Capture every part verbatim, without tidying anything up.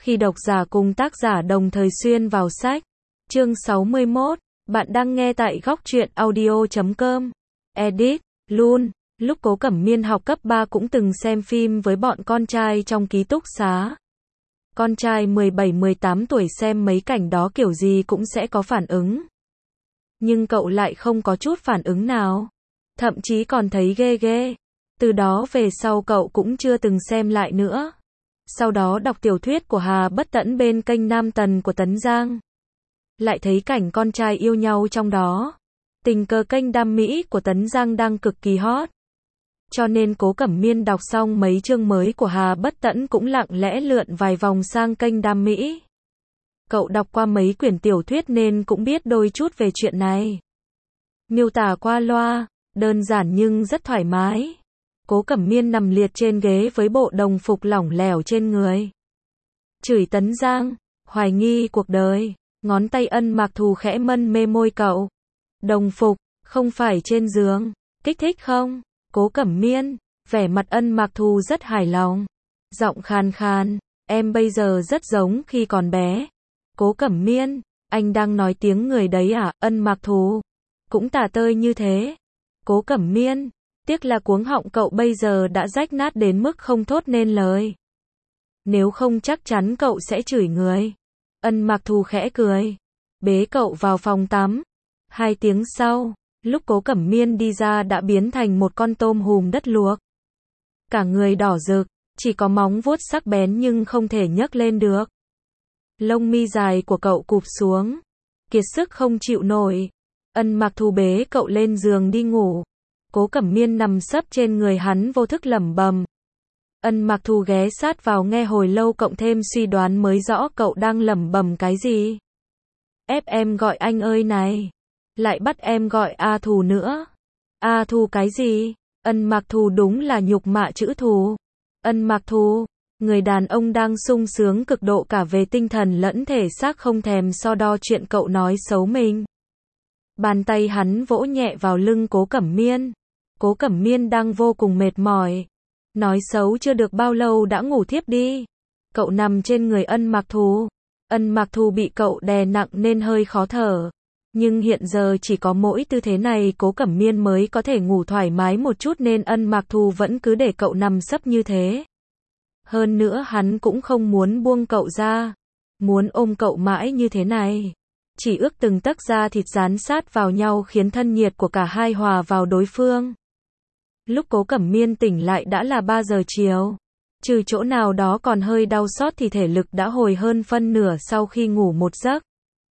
Khi độc giả cùng tác giả đồng thời xuyên vào sách. Chương sáu mươi mốt, bạn đang nghe tại góc truyện audio chấm com. Edit, luôn, lúc Cố Cẩm Miên học cấp ba cũng từng xem phim với bọn con trai trong ký túc xá. Con trai mười bảy mười tám tuổi xem mấy cảnh đó kiểu gì cũng sẽ có phản ứng. Nhưng cậu lại không có chút phản ứng nào. Thậm chí còn thấy ghê ghê. Từ đó về sau cậu cũng chưa từng xem lại nữa. Sau đó đọc tiểu thuyết của Hà Bất Tẫn bên kênh Nam Tần của Tấn Giang. Lại thấy cảnh con trai yêu nhau trong đó. Tình cờ kênh Đam Mỹ của Tấn Giang đang cực kỳ hot. Cho nên Cố Cẩm Miên đọc xong mấy chương mới của Hà Bất Tẫn cũng lặng lẽ lượn vài vòng sang kênh Đam Mỹ. Cậu đọc qua mấy quyển tiểu thuyết nên cũng biết đôi chút về chuyện này. Miêu tả qua loa, đơn giản nhưng rất thoải mái. Cố Cẩm Miên nằm liệt trên ghế với bộ đồng phục lỏng lẻo trên người. Chửi Tấn Giang, hoài nghi cuộc đời, ngón tay Ân Mạc Thù khẽ mân mê môi cậu. Đồng phục, không phải trên giường, kích thích không? Cố Cẩm Miên, vẻ mặt Ân Mạc Thù rất hài lòng. Giọng khàn khàn, em bây giờ rất giống khi còn bé. Cố Cẩm Miên, anh đang nói tiếng người đấy à? Ân Mạc Thù, cũng tả tơi như thế. Cố Cẩm Miên, tiếc là cuống họng cậu bây giờ đã rách nát đến mức không thốt nên lời. Nếu không chắc chắn cậu sẽ chửi người. Ân Mạc Thù khẽ cười, bế cậu vào phòng tắm. Hai tiếng sau, lúc Cố Cẩm Miên đi ra đã biến thành một con tôm hùm đất luộc. Cả người đỏ rực, chỉ có móng vuốt sắc bén nhưng không thể nhấc lên được. Lông mi dài của cậu cụp xuống, kiệt sức không chịu nổi. Ân Mạc Thù bế cậu lên giường đi ngủ. Cố Cẩm Miên nằm sấp trên người hắn vô thức lẩm bẩm. Ân Mạc Thù ghé sát vào nghe hồi lâu cộng thêm suy đoán mới rõ cậu đang lẩm bẩm cái gì. Ép em gọi anh ơi này. Lại bắt em gọi A Thù nữa. A Thù cái gì? Ân Mạc Thù đúng là nhục mạ chữ thù. Ân Mạc Thù, người đàn ông đang sung sướng cực độ cả về tinh thần lẫn thể xác không thèm so đo chuyện cậu nói xấu mình. Bàn tay hắn vỗ nhẹ vào lưng Cố Cẩm Miên. Cố Cẩm Miên đang vô cùng mệt mỏi. Nói xấu chưa được bao lâu đã ngủ thiếp đi. Cậu nằm trên người Ân Mạc Thù. Ân Mạc Thù bị cậu đè nặng nên hơi khó thở. Nhưng hiện giờ chỉ có mỗi tư thế này Cố Cẩm Miên mới có thể ngủ thoải mái một chút nên Ân Mạc Thù vẫn cứ để cậu nằm sấp như thế. Hơn nữa hắn cũng không muốn buông cậu ra. Muốn ôm cậu mãi như thế này. Chỉ ước từng tấc da thịt dán sát vào nhau khiến thân nhiệt của cả hai hòa vào đối phương. Lúc Cố Cẩm Miên tỉnh lại đã là ba giờ chiều. Trừ chỗ nào đó còn hơi đau xót thì thể lực đã hồi hơn phân nửa sau khi ngủ một giấc.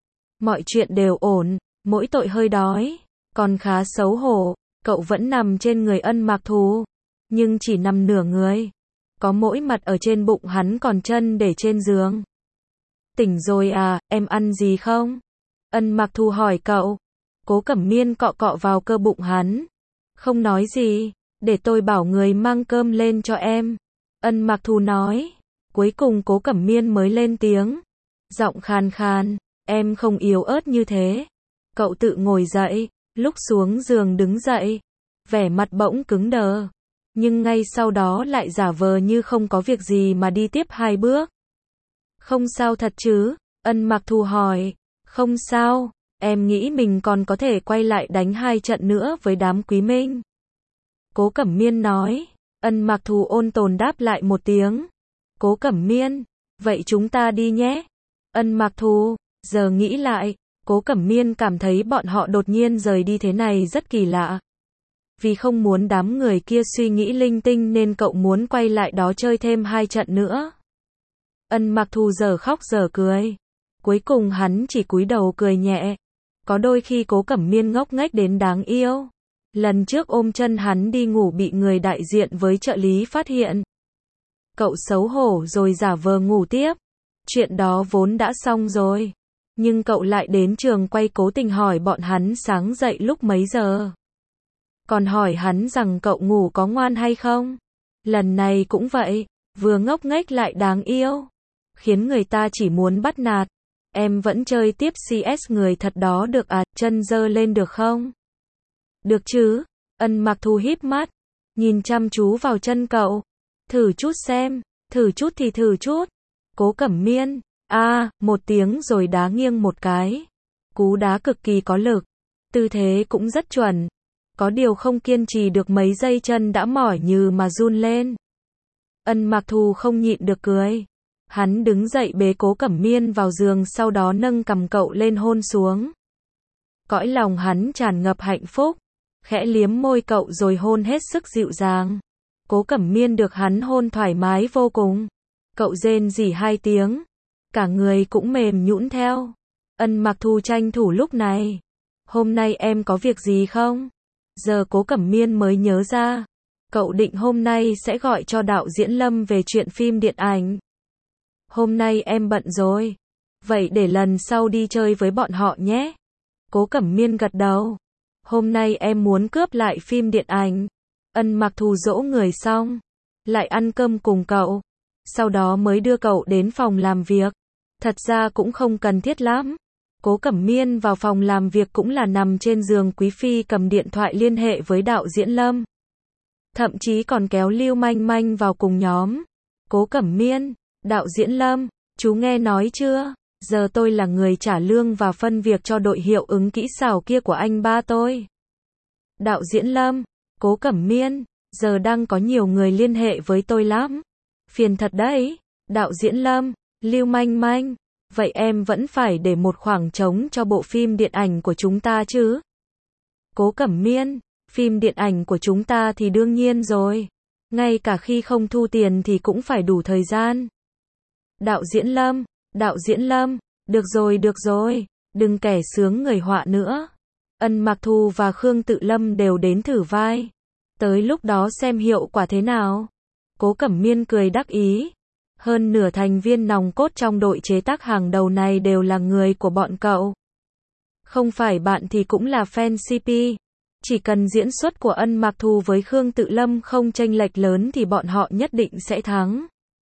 Mọi chuyện đều ổn, mỗi tội hơi đói. Còn khá xấu hổ, cậu vẫn nằm trên người Ân Mạc Thù. Nhưng chỉ nằm nửa người. Có mỗi mặt ở trên bụng hắn còn chân để trên giường. Tỉnh rồi à, em ăn gì không? Ân Mạc Thù hỏi cậu. Cố Cẩm Miên cọ cọ vào cơ bụng hắn. Không nói gì, để tôi bảo người mang cơm lên cho em. Ân Mạc Thù nói. Cuối cùng Cố Cẩm Miên mới lên tiếng. Giọng khàn khàn, em không yếu ớt như thế. Cậu tự ngồi dậy, lúc xuống giường đứng dậy. Vẻ mặt bỗng cứng đờ. Nhưng ngay sau đó lại giả vờ như không có việc gì mà đi tiếp hai bước. Không sao thật chứ? Ân Mạc Thù hỏi. Không sao, em nghĩ mình còn có thể quay lại đánh hai trận nữa với đám Quý Minh. Cố Cẩm Miên nói. Ân Mạc Thù ôn tồn đáp lại một tiếng. Cố Cẩm Miên, vậy chúng ta đi nhé. Ân Mạc Thù, giờ nghĩ lại, Cố Cẩm Miên cảm thấy bọn họ đột nhiên rời đi thế này rất kỳ lạ. Vì không muốn đám người kia suy nghĩ linh tinh nên cậu muốn quay lại đó chơi thêm hai trận nữa. Ân Mạc Thù giờ khóc giờ cười. Cuối cùng hắn chỉ cúi đầu cười nhẹ. Có đôi khi Cố Cẩm Miên ngốc nghếch đến đáng yêu. Lần trước ôm chân hắn đi ngủ bị người đại diện với trợ lý phát hiện. Cậu xấu hổ rồi giả vờ ngủ tiếp. Chuyện đó vốn đã xong rồi. Nhưng cậu lại đến trường quay cố tình hỏi bọn hắn sáng dậy lúc mấy giờ. Còn hỏi hắn rằng cậu ngủ có ngoan hay không. Lần này cũng vậy, vừa ngốc nghếch lại đáng yêu. Khiến người ta chỉ muốn bắt nạt. Em vẫn chơi tiếp xê ét người thật đó được à, chân giơ lên được không? Được chứ? Ân Mạc Thù híp mắt, nhìn chăm chú vào chân cậu. Thử chút xem, thử chút thì thử chút. Cố Cẩm Miên, a, một tiếng rồi đá nghiêng một cái. Cú đá cực kỳ có lực, tư thế cũng rất chuẩn. Có điều không kiên trì được mấy giây chân đã mỏi như mà run lên. Ân Mặc Thù không nhịn được cười. Hắn đứng dậy bế Cố Cẩm Miên vào giường, sau đó nâng cằm cậu lên hôn xuống. Cõi lòng hắn tràn ngập hạnh phúc, khẽ liếm môi cậu rồi hôn hết sức dịu dàng. Cố Cẩm Miên được hắn hôn thoải mái vô cùng. Cậu rên rỉ hai tiếng, cả người cũng mềm nhũn theo. Ân Mặc Thù tranh thủ lúc này. Hôm nay em có việc gì không? Giờ Cố Cẩm Miên mới nhớ ra. Cậu định hôm nay sẽ gọi cho đạo diễn Lâm về chuyện phim điện ảnh. Hôm nay em bận rồi. Vậy để lần sau đi chơi với bọn họ nhé. Cố Cẩm Miên gật đầu. Hôm nay em muốn cướp lại phim điện ảnh. Ân Mặc Thù dỗ người xong, lại ăn cơm cùng cậu. Sau đó mới đưa cậu đến phòng làm việc. Thật ra cũng không cần thiết lắm. Cố Cẩm Miên vào phòng làm việc cũng là nằm trên giường quý phi cầm điện thoại liên hệ với đạo diễn Lâm. Thậm chí còn kéo Lưu Manh Manh vào cùng nhóm. Cố Cẩm Miên, đạo diễn Lâm, chú nghe nói chưa? Giờ tôi là người trả lương và phân việc cho đội hiệu ứng kỹ xảo kia của anh ba tôi. Đạo diễn Lâm, Cố Cẩm Miên, giờ đang có nhiều người liên hệ với tôi lắm. Phiền thật đấy. Đạo diễn Lâm, Lưu Manh Manh, vậy em vẫn phải để một khoảng trống cho bộ phim điện ảnh của chúng ta chứ? Cố Cẩm Miên, phim điện ảnh của chúng ta thì đương nhiên rồi. Ngay cả khi không thu tiền thì cũng phải đủ thời gian. Đạo diễn Lâm, đạo diễn Lâm, được rồi được rồi, đừng kẻ sướng người họa nữa. Ân Mặc Thù và Khương Tự Lâm đều đến thử vai. Tới lúc đó xem hiệu quả thế nào. Cố Cẩm Miên cười đắc ý. Hơn nửa thành viên nòng cốt trong đội chế tác hàng đầu này đều là người của bọn cậu. Không phải bạn thì cũng là fan xê pê. Chỉ cần diễn xuất của Ân Mặc Thù với Khương Tự Lâm không chênh lệch lớn thì bọn họ nhất định sẽ thắng.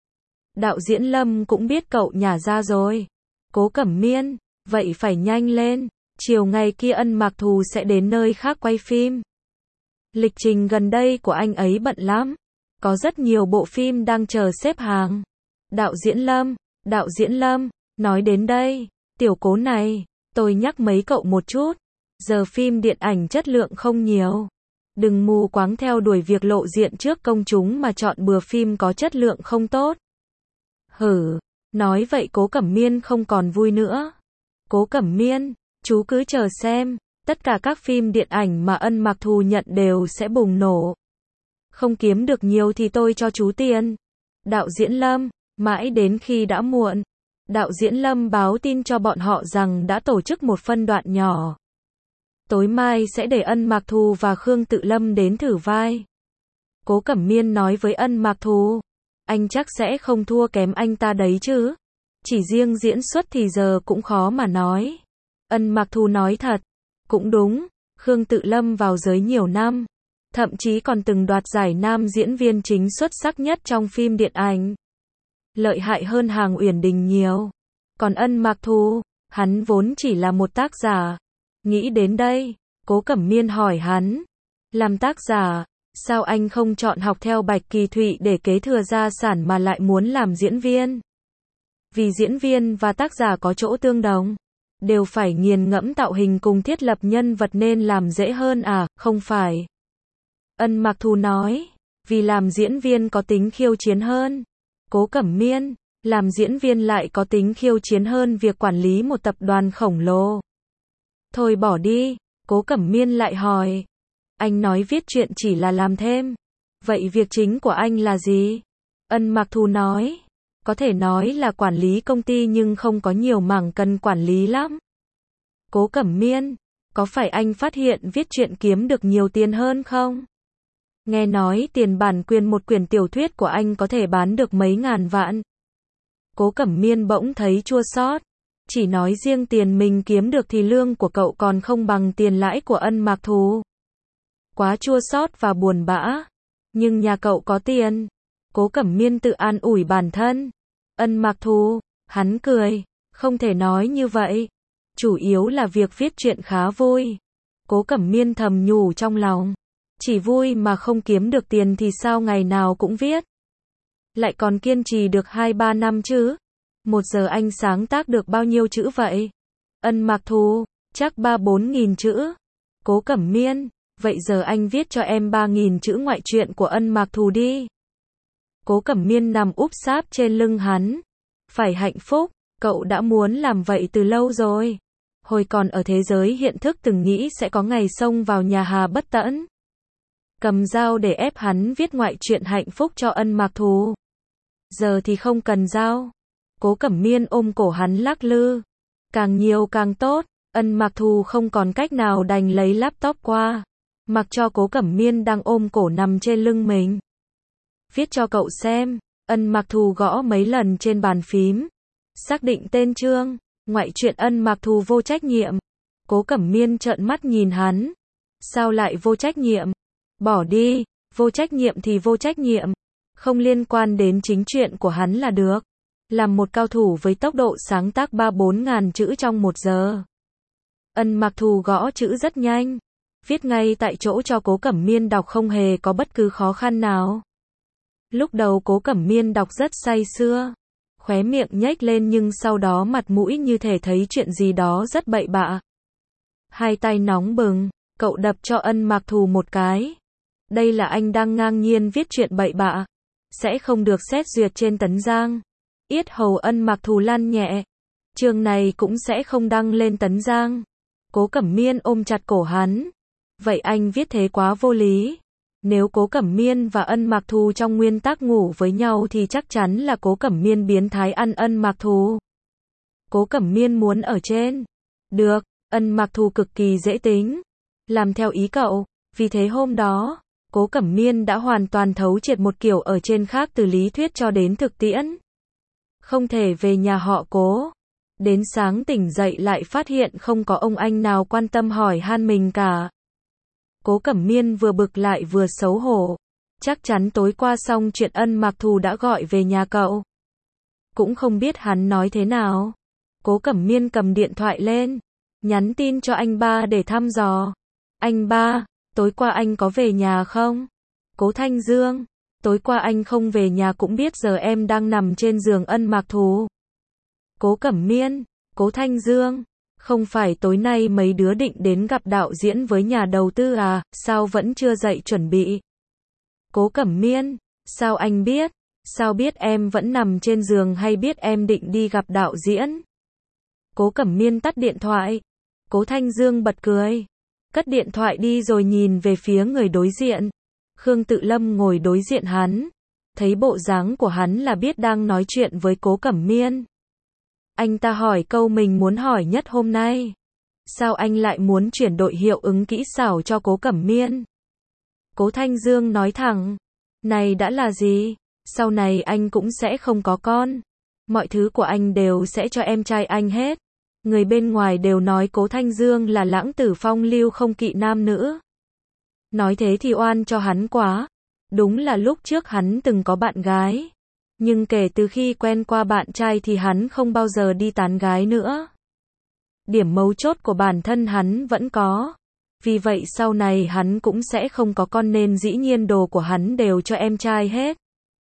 Đạo diễn Lâm cũng biết cậu nhả ra rồi. Cố Cẩm Miên, vậy phải nhanh lên. Chiều ngày kia Ân Mặc Thù sẽ đến nơi khác quay phim. Lịch trình gần đây của anh ấy bận lắm. Có rất nhiều bộ phim đang chờ xếp hàng. Đạo diễn Lâm, đạo diễn Lâm, nói đến đây, tiểu Cố này, tôi nhắc mấy cậu một chút. Giờ phim điện ảnh chất lượng không nhiều. Đừng mù quáng theo đuổi việc lộ diện trước công chúng mà chọn bừa phim có chất lượng không tốt. Hử, nói vậy Cố Cẩm Miên không còn vui nữa. Cố Cẩm Miên, chú cứ chờ xem, tất cả các phim điện ảnh mà Ân Mặc Thù nhận đều sẽ bùng nổ. Không kiếm được nhiều thì tôi cho chú tiền. Đạo diễn Lâm, mãi đến khi đã muộn. Đạo diễn Lâm báo tin cho bọn họ rằng đã tổ chức một phân đoạn nhỏ. Tối mai sẽ để Ân Mặc Thù và Khương Tự Lâm đến thử vai. Cố Cẩm Miên nói với Ân Mặc Thù, anh chắc sẽ không thua kém anh ta đấy chứ. Chỉ riêng diễn xuất thì giờ cũng khó mà nói. Ân Mặc Thù nói thật. Cũng đúng, Khương Tự Lâm vào giới nhiều năm. Thậm chí còn từng đoạt giải nam diễn viên chính xuất sắc nhất trong phim điện ảnh. Lợi hại hơn Hàng Uyển Đình nhiều. Còn Ân Mặc Thù, hắn vốn chỉ là một tác giả. Nghĩ đến đây, Cố Cẩm Miên hỏi hắn. Làm tác giả, sao anh không chọn học theo Bạch Kỳ Thụy để kế thừa gia sản mà lại muốn làm diễn viên? Vì diễn viên và tác giả có chỗ tương đồng. Đều phải nghiền ngẫm tạo hình cùng thiết lập nhân vật nên làm dễ hơn à, không phải? Ân Mặc Thù nói, vì làm diễn viên có tính khiêu chiến hơn. Cố Cẩm Miên, làm diễn viên lại có tính khiêu chiến hơn việc quản lý một tập đoàn khổng lồ. Thôi bỏ đi, Cố Cẩm Miên lại hỏi. Anh nói viết truyện chỉ là làm thêm. Vậy việc chính của anh là gì? Ân Mặc Thù nói, có thể nói là quản lý công ty nhưng không có nhiều mảng cần quản lý lắm. Cố Cẩm Miên, có phải anh phát hiện viết truyện kiếm được nhiều tiền hơn không? Nghe nói tiền bản quyền một quyển tiểu thuyết của anh có thể bán được mấy ngàn vạn. Cố Cẩm Miên bỗng thấy chua xót. Chỉ nói riêng tiền mình kiếm được thì lương của cậu còn không bằng tiền lãi của Ân Mặc Thù. Quá chua xót và buồn bã. Nhưng nhà cậu có tiền. Cố Cẩm Miên tự an ủi bản thân. Ân Mặc Thù, hắn cười, không thể nói như vậy. Chủ yếu là việc viết truyện khá vui. Cố Cẩm Miên thầm nhủ trong lòng. Chỉ vui mà không kiếm được tiền thì sao ngày nào cũng viết. Lại còn kiên trì được hai ba năm chứ. Một giờ anh sáng tác được bao nhiêu chữ vậy? Ân Mạc Thù, chắc ba bốn nghìn chữ. Cố Cẩm Miên, vậy giờ anh viết cho em ba nghìn chữ ngoại truyện của Ân Mạc Thù đi. Cố Cẩm Miên nằm úp sáp trên lưng hắn. Phải hạnh phúc, cậu đã muốn làm vậy từ lâu rồi. Hồi còn ở thế giới hiện thức từng nghĩ sẽ có ngày xông vào nhà Hà Bất Tẫn. Cầm dao để ép hắn viết ngoại truyện hạnh phúc cho Ân Mạc Thù. Giờ thì không cần dao. Cố Cẩm Miên ôm cổ hắn lắc lư. Càng nhiều càng tốt. Ân Mạc Thù không còn cách nào đành lấy laptop qua. Mặc cho Cố Cẩm Miên đang ôm cổ nằm trên lưng mình. Viết cho cậu xem. Ân Mạc Thù gõ mấy lần trên bàn phím. Xác định tên chương. Ngoại truyện Ân Mạc Thù vô trách nhiệm. Cố Cẩm Miên trợn mắt nhìn hắn. Sao lại vô trách nhiệm? Bỏ đi. Vô trách nhiệm thì vô trách nhiệm. Không liên quan đến chính chuyện của hắn là được. Làm một cao thủ với tốc độ sáng tác ba bốn ngàn chữ trong một giờ. Ân Mạc Thù gõ chữ rất nhanh. Viết ngay tại chỗ cho Cố Cẩm Miên đọc không hề có bất cứ khó khăn nào. Lúc đầu Cố Cẩm Miên đọc rất say sưa. Khóe miệng nhếch lên nhưng sau đó mặt mũi như thể thấy chuyện gì đó rất bậy bạ. Hai tay nóng bừng, cậu đập cho Ân Mạc Thù một cái. Đây là anh đang ngang nhiên viết chuyện bậy bạ. Sẽ không được xét duyệt trên Tấn Giang. Yết hầu Ân Mạc Thù lăn nhẹ. Chương này cũng sẽ không đăng lên Tấn Giang. Cố Cẩm Miên ôm chặt cổ hắn. Vậy anh viết thế quá vô lý. Nếu Cố Cẩm Miên và Ân Mạc Thù trong nguyên tắc ngủ với nhau thì chắc chắn là Cố Cẩm Miên biến thái ăn Ân Mạc Thù. Cố Cẩm Miên muốn ở trên. Được, Ân Mạc Thù cực kỳ dễ tính. Làm theo ý cậu. Vì thế hôm đó, Cố Cẩm Miên đã hoàn toàn thấu triệt một kiểu ở trên khác từ lý thuyết cho đến thực tiễn. Không thể về nhà họ Cố. Đến sáng tỉnh dậy lại phát hiện không có ông anh nào quan tâm hỏi han mình cả. Cố Cẩm Miên vừa bực lại vừa xấu hổ. Chắc chắn tối qua xong chuyện Ân Mạc Thù đã gọi về nhà cậu. Cũng không biết hắn nói thế nào. Cố Cẩm Miên cầm điện thoại lên. Nhắn tin cho anh ba để thăm dò. Anh ba, tối qua anh có về nhà không? Cố Thanh Dương, tối qua anh không về nhà cũng biết giờ em đang nằm trên giường Ân Mạc Thù. Cố Cẩm Miên, Cố Thanh Dương, không phải tối nay mấy đứa định đến gặp đạo diễn với nhà đầu tư à, sao vẫn chưa dậy chuẩn bị? Cố Cẩm Miên, sao anh biết? Sao biết em vẫn nằm trên giường hay biết em định đi gặp đạo diễn? Cố Cẩm Miên tắt điện thoại. Cố Thanh Dương bật cười. Cất điện thoại đi rồi nhìn về phía người đối diện. Khương Tự Lâm ngồi đối diện hắn. Thấy bộ dáng của hắn là biết đang nói chuyện với Cố Cẩm Miên. Anh ta hỏi câu mình muốn hỏi nhất hôm nay. Sao anh lại muốn chuyển đổi hiệu ứng kỹ xảo cho Cố Cẩm Miên? Cố Thanh Dương nói thẳng. Này đã là gì? Sau này anh cũng sẽ không có con. Mọi thứ của anh đều sẽ cho em trai anh hết. Người bên ngoài đều nói Cố Thanh Dương là lãng tử phong lưu không kỵ nam nữ. Nói thế thì oan cho hắn quá. Đúng là lúc trước hắn từng có bạn gái. Nhưng kể từ khi quen qua bạn trai thì hắn không bao giờ đi tán gái nữa. Điểm mấu chốt của bản thân hắn vẫn có. Vì vậy sau này hắn cũng sẽ không có con nên dĩ nhiên đồ của hắn đều cho em trai hết.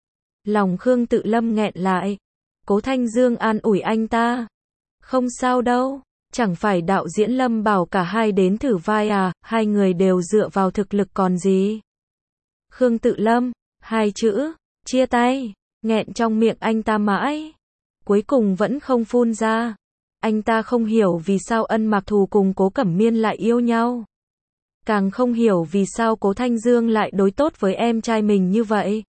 Lòng Khương Tự Lâm nghẹn lại. Cố Thanh Dương an ủi anh ta. Không sao đâu, chẳng phải đạo diễn Lâm bảo cả hai đến thử vai à, hai người đều dựa vào thực lực còn gì. Khương Tự Lâm, hai chữ, chia tay, nghẹn trong miệng anh ta mãi. Cuối cùng vẫn không phun ra. Anh ta không hiểu vì sao Ân Mạc Thù cùng Cố Cẩm Miên lại yêu nhau. Càng không hiểu vì sao Cố Thanh Dương lại đối tốt với em trai mình như vậy.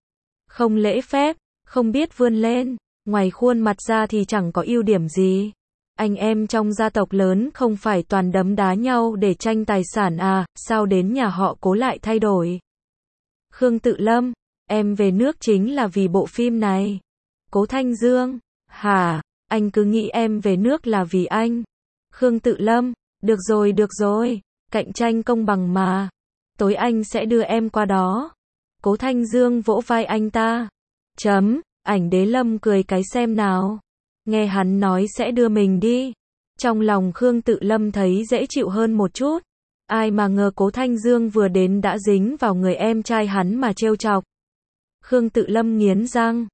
Không lễ phép, không biết vươn lên, ngoài khuôn mặt ra thì chẳng có ưu điểm gì. Anh em trong gia tộc lớn không phải toàn đấm đá nhau để tranh tài sản à, sao đến nhà họ Cố lại thay đổi. Khương Tự Lâm, em về nước chính là vì bộ phim này. Cố Thanh Dương, hả, anh cứ nghĩ em về nước là vì anh. Khương Tự Lâm, được rồi được rồi, cạnh tranh công bằng mà. Tối anh sẽ đưa em qua đó. Cố Thanh Dương vỗ vai anh ta. Chấm, ảnh Đế Lâm cười cái xem nào. Nghe hắn nói sẽ đưa mình đi. Trong lòng Khương Tự Lâm thấy dễ chịu hơn một chút. Ai mà ngờ Cố Thanh Dương vừa đến đã dính vào người em trai hắn mà trêu chọc. Khương Tự Lâm nghiến răng.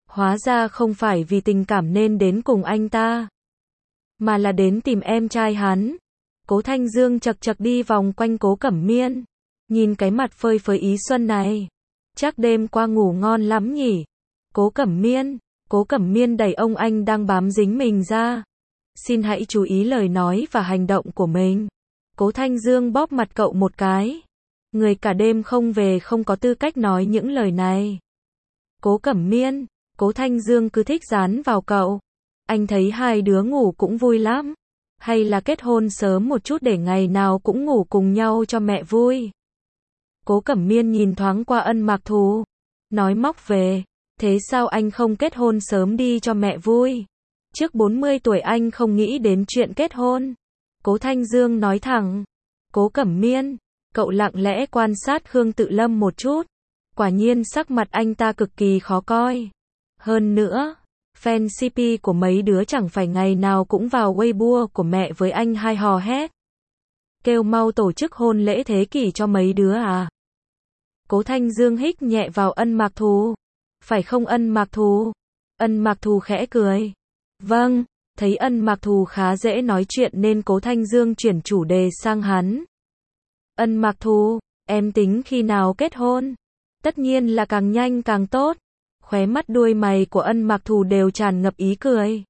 Hóa ra không phải vì tình cảm nên đến cùng anh ta, mà là đến tìm em trai hắn. Cố Thanh Dương chật chật đi vòng quanh Cố Cẩm Miên, nhìn cái mặt phơi phới ý xuân này, chắc đêm qua ngủ ngon lắm nhỉ. Cố Cẩm Miên, Cố Cẩm Miên đẩy ông anh đang bám dính mình ra. Xin hãy chú ý lời nói và hành động của mình. Cố Thanh Dương bóp mặt cậu một cái. Người cả đêm không về không có tư cách nói những lời này. Cố Cẩm Miên, Cố Thanh Dương cứ thích dán vào cậu. Anh thấy hai đứa ngủ cũng vui lắm. Hay là kết hôn sớm một chút để ngày nào cũng ngủ cùng nhau cho mẹ vui. Cố Cẩm Miên nhìn thoáng qua Ân Mạc Thù, nói móc về. Thế sao anh không kết hôn sớm đi cho mẹ vui? Trước bốn mươi tuổi anh không nghĩ đến chuyện kết hôn. Cố Thanh Dương nói thẳng. Cố Cẩm Miên, cậu lặng lẽ quan sát Khương Tự Lâm một chút. Quả nhiên sắc mặt anh ta cực kỳ khó coi. Hơn nữa, fan xê pê của mấy đứa chẳng phải ngày nào cũng vào Weibo của mẹ với anh hai hò hét. Kêu mau tổ chức hôn lễ thế kỷ cho mấy đứa à? Cố Thanh Dương hít nhẹ vào Ân Mạc Thù. Phải không Ân Mạc Thù? Ân Mạc Thù khẽ cười. Vâng, thấy Ân Mạc Thù khá dễ nói chuyện nên Cố Thanh Dương chuyển chủ đề sang hắn. Ân Mạc Thù, em tính khi nào kết hôn? Tất nhiên là càng nhanh càng tốt. Khóe mắt đuôi mày của Ân Mạc Thù đều tràn ngập ý cười.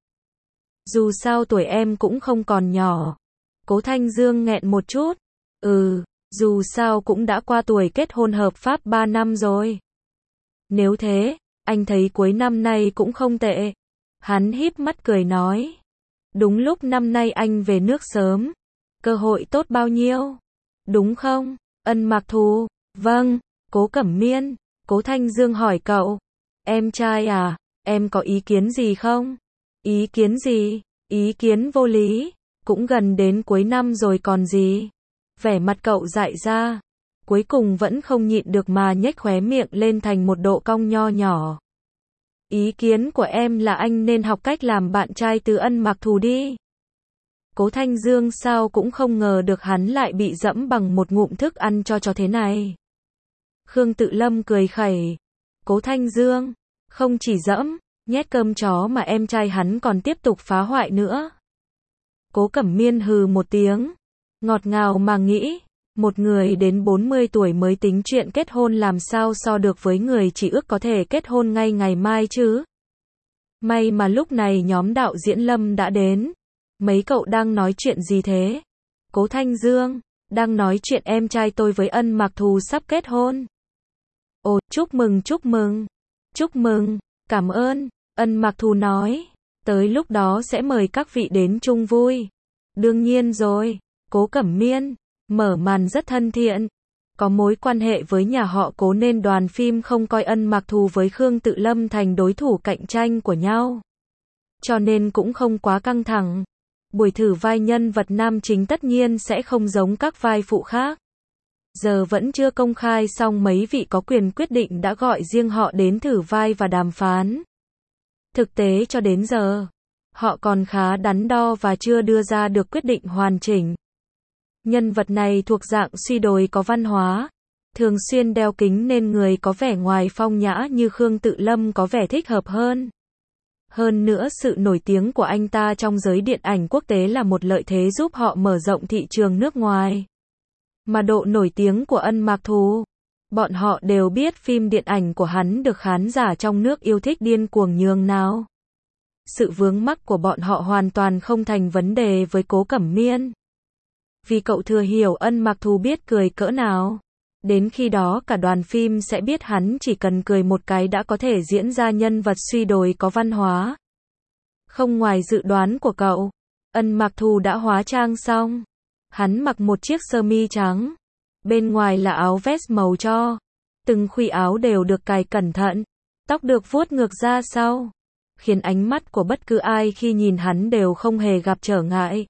Dù sao tuổi em cũng không còn nhỏ. Cố Thanh Dương nghẹn một chút. Ừ, dù sao cũng đã qua tuổi kết hôn hợp pháp ba năm rồi. Nếu thế, anh thấy cuối năm nay cũng không tệ. Hắn híp mắt cười nói. Đúng lúc năm nay anh về nước sớm. Cơ hội tốt bao nhiêu? Đúng không? Ân Mạc Thù. Vâng. Cố Cẩm Miên. Cố Thanh Dương hỏi cậu. Em trai à, em có ý kiến gì không? Ý kiến gì? Ý kiến vô lý. Cũng gần đến cuối năm rồi còn gì? Vẻ mặt cậu dại ra. Cuối cùng vẫn không nhịn được mà nhếch khóe miệng lên thành một độ cong nho nhỏ. Ý kiến của em là anh nên học cách làm bạn trai từ Ân Mạc Thù đi. Cố Thanh Dương sao cũng không ngờ được hắn lại bị dẫm bằng một ngụm thức ăn cho chó thế này. Khương Tự Lâm cười khẩy. Cố Thanh Dương, không chỉ dẫm, nhét cơm chó mà em trai hắn còn tiếp tục phá hoại nữa. Cố Cẩm Miên hừ một tiếng, ngọt ngào mà nghĩ, một người đến bốn mươi tuổi mới tính chuyện kết hôn làm sao so được với người chỉ ước có thể kết hôn ngay ngày mai chứ. May mà lúc này nhóm đạo diễn Lâm đã đến. Mấy cậu đang nói chuyện gì thế? Cố Thanh Dương, đang nói chuyện em trai tôi với Ân Mạc Thù sắp kết hôn. Ồ, chúc mừng chúc mừng. Chúc mừng, cảm ơn, Ân Mạc Thù nói. Tới lúc đó sẽ mời các vị đến chung vui. Đương nhiên rồi, Cố Cẩm Miên, mở màn rất thân thiện. Có mối quan hệ với nhà họ Cố nên đoàn phim không coi Ân Mạc Thù với Khương Tự Lâm thành đối thủ cạnh tranh của nhau. Cho nên cũng không quá căng thẳng. Buổi thử vai nhân vật nam chính tất nhiên sẽ không giống các vai phụ khác. Giờ vẫn chưa công khai xong mấy vị có quyền quyết định đã gọi riêng họ đến thử vai và đàm phán. Thực tế cho đến giờ, họ còn khá đắn đo và chưa đưa ra được quyết định hoàn chỉnh. Nhân vật này thuộc dạng suy đồi có văn hóa, thường xuyên đeo kính nên người có vẻ ngoài phong nhã như Khương Tự Lâm có vẻ thích hợp hơn. Hơn nữa sự nổi tiếng của anh ta trong giới điện ảnh quốc tế là một lợi thế giúp họ mở rộng thị trường nước ngoài. Mà độ nổi tiếng của Ân Mạc Thù, bọn họ đều biết phim điện ảnh của hắn được khán giả trong nước yêu thích điên cuồng nhường nào. Sự vướng mắc của bọn họ hoàn toàn không thành vấn đề với Cố Cẩm Miên. Vì cậu thừa hiểu Ân Mạc Thù biết cười cỡ nào. Đến khi đó cả đoàn phim sẽ biết hắn chỉ cần cười một cái đã có thể diễn ra nhân vật suy đồi có văn hóa. Không ngoài dự đoán của cậu, Ân Mạc Thù đã hóa trang xong. Hắn mặc một chiếc sơ mi trắng. Bên ngoài là áo vest màu tro. Từng khuy áo đều được cài cẩn thận. Tóc được vuốt ngược ra sau. Khiến ánh mắt của bất cứ ai khi nhìn hắn đều không hề gặp trở ngại.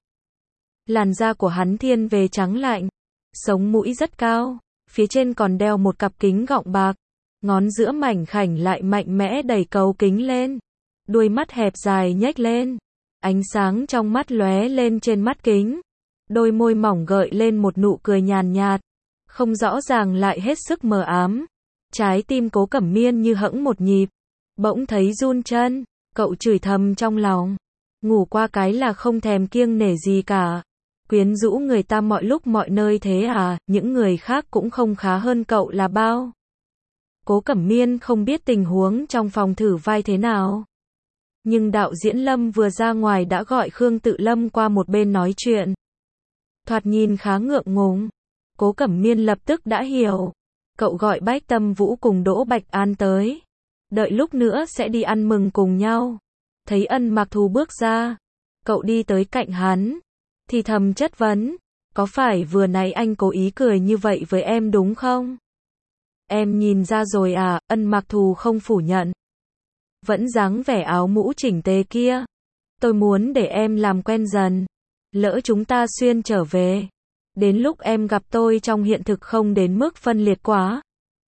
Làn da của hắn thiên về trắng lạnh. Sống mũi rất cao. Phía trên còn đeo một cặp kính gọng bạc. Ngón giữa mảnh khảnh lại mạnh mẽ đẩy cầu kính lên. Đuôi mắt hẹp dài nhếch lên. Ánh sáng trong mắt lóe lên trên mắt kính. Đôi môi mỏng gợi lên một nụ cười nhàn nhạt. Không rõ ràng lại hết sức mờ ám. Trái tim Cố Cẩm Miên như hẫng một nhịp. Bỗng thấy run chân, cậu chửi thầm trong lòng. Ngủ qua cái là không thèm kiêng nể gì cả. Quyến rũ người ta mọi lúc mọi nơi thế à, những người khác cũng không khá hơn cậu là bao. Cố Cẩm Miên không biết tình huống trong phòng thử vai thế nào. Nhưng đạo diễn Lâm vừa ra ngoài đã gọi Khương Tự Lâm qua một bên nói chuyện. Thoạt nhìn khá ngượng ngùng. Cố Cẩm Miên lập tức đã hiểu. Cậu gọi Bách Tâm Vũ cùng Đỗ Bạch An tới. Đợi lúc nữa sẽ đi ăn mừng cùng nhau. Thấy Ân Mặc Thù bước ra. Cậu đi tới cạnh hắn. Thì thầm chất vấn. Có phải vừa nãy anh cố ý cười như vậy với em đúng không? Em nhìn ra rồi à, Ân Mặc Thù không phủ nhận. Vẫn dáng vẻ áo mũ chỉnh tề kia. Tôi muốn để em làm quen dần. Lỡ chúng ta xuyên trở về. Đến lúc em gặp tôi trong hiện thực không đến mức phân liệt quá.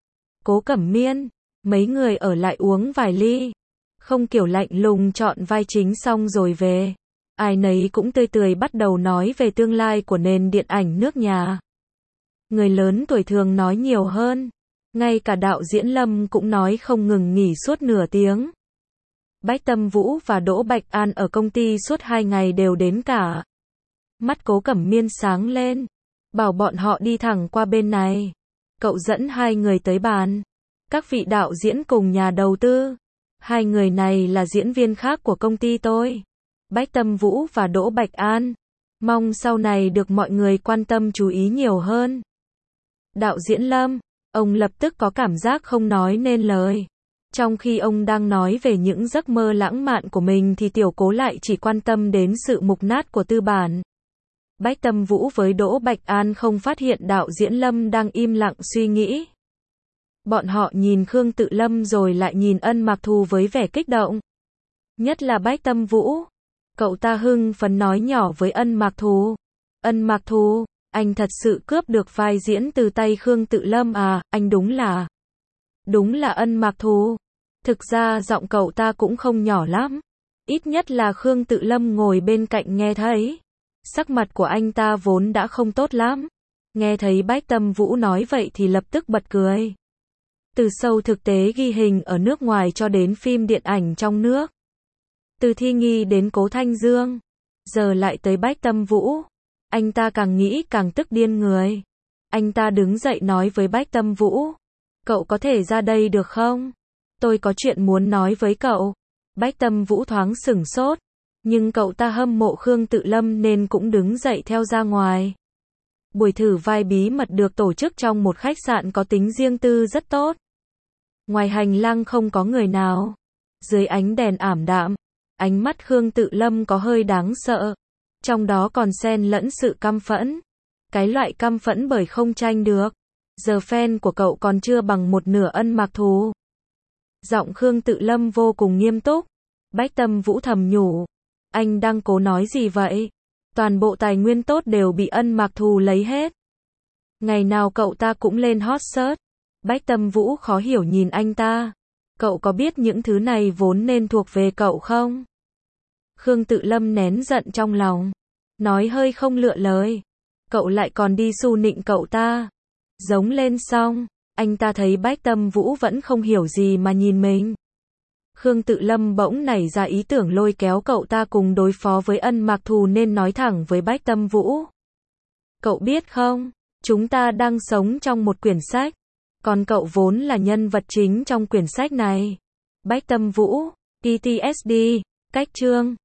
Cố Cẩm Miên, mấy người ở lại uống vài ly. Không kiểu lạnh lùng chọn vai chính xong rồi về. Ai nấy cũng tươi tươi bắt đầu nói về tương lai của nền điện ảnh nước nhà. Người lớn tuổi thường nói nhiều hơn. Ngay cả đạo diễn Lâm cũng nói không ngừng nghỉ suốt nửa tiếng. Bách Tâm Vũ và Đỗ Bạch An ở công ty suốt hai ngày đều đến cả. Mắt Cố Cẩm Miên sáng lên. Bảo bọn họ đi thẳng qua bên này. Cậu dẫn hai người tới bàn. Các vị đạo diễn cùng nhà đầu tư. Hai người này là diễn viên khác của công ty tôi. Bách Tâm Vũ và Đỗ Bạch An. Mong sau này được mọi người quan tâm chú ý nhiều hơn. Đạo diễn Lâm, ông lập tức có cảm giác không nói nên lời. Trong khi ông đang nói về những giấc mơ lãng mạn của mình thì Tiểu Cố lại chỉ quan tâm đến sự mục nát của tư bản. Bách Tâm Vũ với Đỗ Bạch An không phát hiện đạo diễn Lâm đang im lặng suy nghĩ. Bọn họ nhìn Khương Tự Lâm rồi lại nhìn Ân Mặc Thù với vẻ kích động. Nhất là Bách Tâm Vũ. Cậu ta hưng phấn nói nhỏ với Ân Mặc Thù. Ân Mặc Thù, anh thật sự cướp được vai diễn từ tay Khương Tự Lâm à, anh đúng là... Đúng là Ân Mặc Thù. Thực ra giọng cậu ta cũng không nhỏ lắm. Ít nhất là Khương Tự Lâm ngồi bên cạnh nghe thấy. Sắc mặt của anh ta vốn đã không tốt lắm. Nghe thấy Bách Tâm Vũ nói vậy thì lập tức bật cười. Từ show thực tế ghi hình ở nước ngoài cho đến phim điện ảnh trong nước. Từ Thi Nghi đến Cố Thanh Dương. Giờ lại tới Bách Tâm Vũ. Anh ta càng nghĩ càng tức điên người. Anh ta đứng dậy nói với Bách Tâm Vũ. Cậu có thể ra đây được không? Tôi có chuyện muốn nói với cậu. Bách Tâm Vũ thoáng sửng sốt. Nhưng cậu ta hâm mộ Khương Tự Lâm nên cũng đứng dậy theo ra ngoài. Buổi thử vai bí mật được tổ chức trong một khách sạn có tính riêng tư rất tốt. Ngoài hành lang không có người nào. Dưới ánh đèn ảm đạm, ánh mắt Khương Tự Lâm có hơi đáng sợ. Trong đó còn xen lẫn sự căm phẫn. Cái loại căm phẫn bởi không tranh được. Giờ fan của cậu còn chưa bằng một nửa Ân Mặc Thù. Giọng Khương Tự Lâm vô cùng nghiêm túc. Bách Tâm Vũ thầm nhủ. Anh đang cố nói gì vậy? Toàn bộ tài nguyên tốt đều bị Ân Mặc Thù lấy hết. Ngày nào cậu ta cũng lên hot search. Bách Tâm Vũ khó hiểu nhìn anh ta. Cậu có biết những thứ này vốn nên thuộc về cậu không? Khương Tự Lâm nén giận trong lòng. Nói hơi không lựa lời. Cậu lại còn đi xu nịnh cậu ta. Giống lên xong. Anh ta thấy Bách Tâm Vũ vẫn không hiểu gì mà nhìn mình. Khương Tự Lâm bỗng nảy ra ý tưởng lôi kéo cậu ta cùng đối phó với Ân Mặc Thù nên nói thẳng với Bách Tâm Vũ. Cậu biết không, chúng ta đang sống trong một quyển sách. Còn cậu vốn là nhân vật chính trong quyển sách này. Bách Tâm Vũ, pê tê ét đê, cách chương.